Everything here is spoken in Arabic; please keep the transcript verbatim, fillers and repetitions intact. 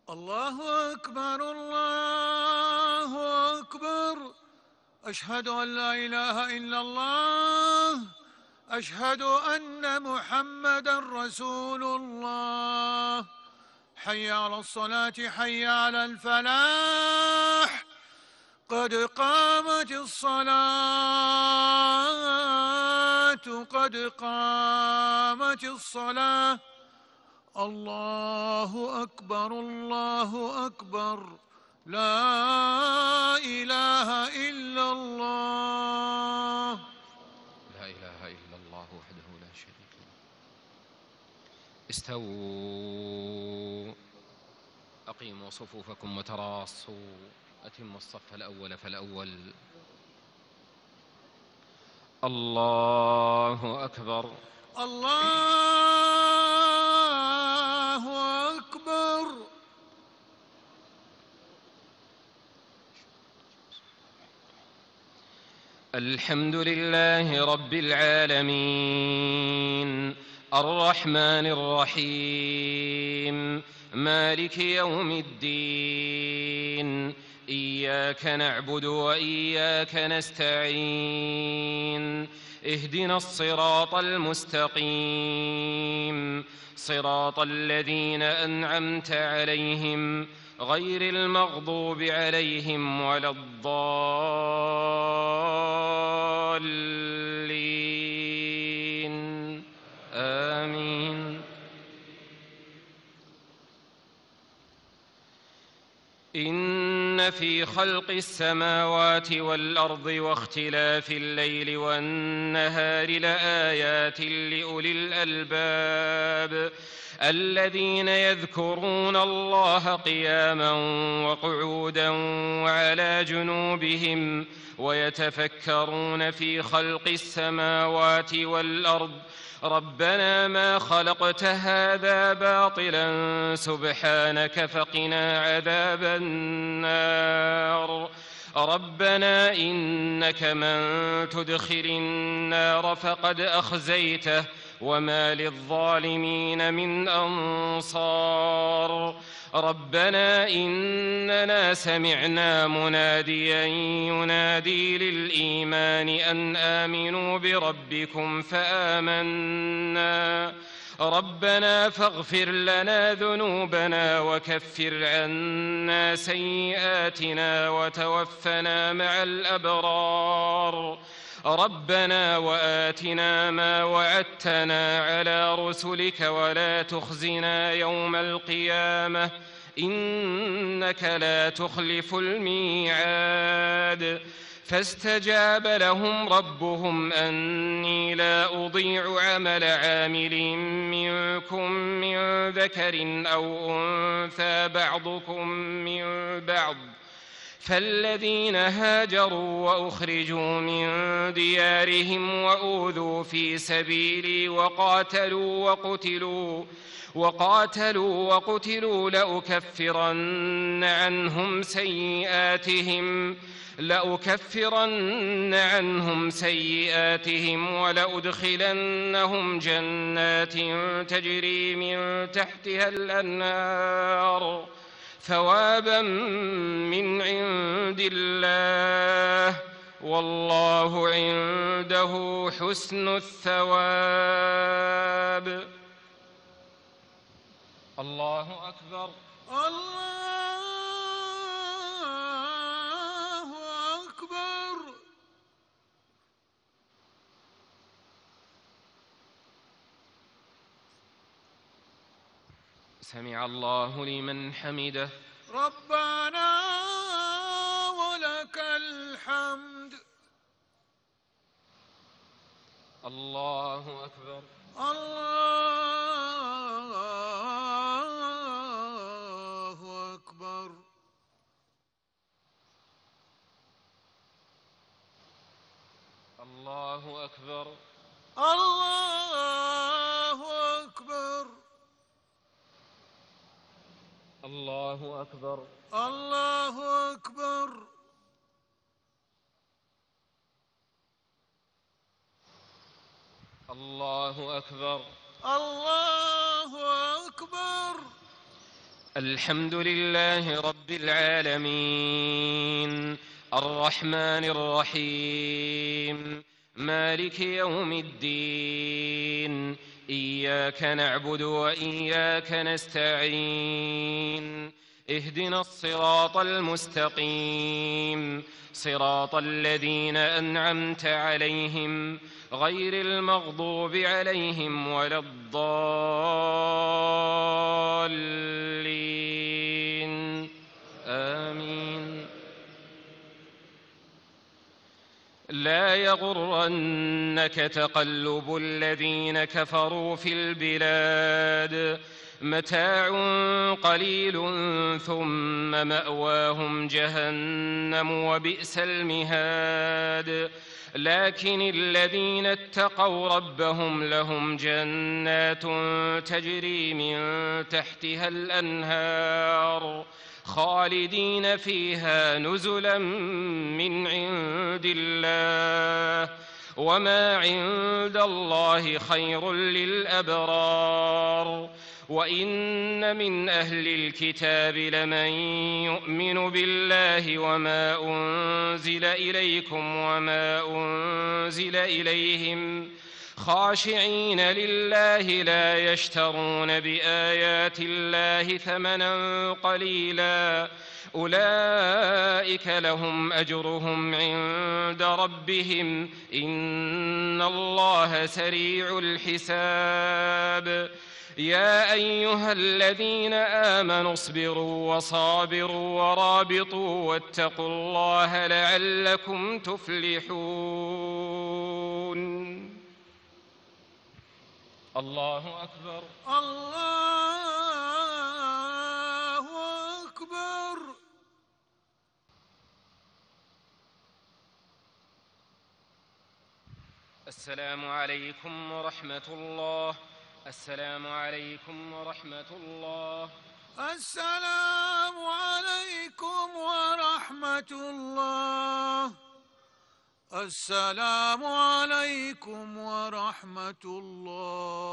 الله أكبر الله أكبر. أشهد أن لا إله إلا الله. أشهد أن محمدًا رسول الله. حي على الصلاة حي على الفلاح. قد قامت الصلاة قد قامت الصلاة. الله أكبر الله أكبر. لا إله إلا الله. لا إله إلا الله وحده لا شريك له. استووا، أقيموا صفوفكم وتراصوا، أتموا الصف الأول فالأول. الله أكبر الله أكبر. الحمد لله رب العالمين، الرحمن الرحيم، مالك يوم الدين. إياك نعبد وإياك نستعين. اهدنا الصراط المستقيم، صراط الذين أنعمت عليهم غير المغضوب عليهم ولا الضالين. آمين. إن في خلق السماوات والأرض واختلاف الليل والنهار لآيات لأولي الألباب الذين يذكرون الله قياما وقعودا وعلى جنوبهم ويتفكرون في خلق السماوات والأرض ربنا ما خلقت هذا باطلا سبحانك فقنا عذاب النار. ربنا إنك من تدخل النار فقد أخزيته وما للظالمين من أنصار. ربنا إننا سمعنا مناديا ينادي للإيمان أن آمنوا بربكم فآمنا. ربنا فاغفر لنا ذنوبنا وكفر عنا سيئاتنا وتوفنا مع الأبرار. ربنا وآتنا ما وعدتنا على رسلك ولا تخزنا يوم القيامة إنك لا تخلف الميعاد. فاستجاب لهم ربهم أني لا أضيع عمل عامل منكم من ذكر أو أنثى بعضكم من بعض. فالذين هاجروا وأخرجوا من ديارهم وأوذوا في سبيلي وقاتلوا وقتلوا وقاتلوا وقتلوا لأكفرن عنهم سيئاتهم لأكفرن عنهم سيئاتهم ولأدخلنهم جنات تجري من تحتها الأنهار ثوابا من عند الله والله عنده حسن الثواب. الله أكبر الله أكبر. سمع الله لمن حمده. ربنا ولك الحمد. الله أكبر الله أكبر. الله أكبر الله أكبر. الله أكبر الله أكبر. الله أكبر الله أكبر. الحمد لله رب العالمين الرحمن الرحيم مالك يوم الدين إياك نعبد وإياك نستعين اهدنا الصراط المستقيم صراط الذين أنعمت عليهم غير المغضوب عليهم ولا الضالين آمين. لا يغرنك تقلب الذين كفروا في البلاد متاع قليل ثم مأواهم جهنم وبئس المهاد. لكن الذين اتقوا ربهم لهم جنات تجري من تحتها الأنهار خالدين فيها نزلا من عند الله وما عند الله خير للأبرار. وإن من أهل الكتاب لمن يؤمن بالله وما أنزل إليكم وما أنزل إليهم خاشعين لله لا يشترون بآيات الله ثمنا قليلا أولئك لهم أجرهم عند ربهم إن الله سريع الحساب. يا أيها الذين آمنوا اصبروا وصابروا ورابطوا واتقوا الله لعلكم تفلحون. الله أكبر. الله أكبر. السلام عليكم ورحمة الله. السلام عليكم ورحمة الله. السلام عليكم ورحمة الله. السلام عليكم ورحمة الله.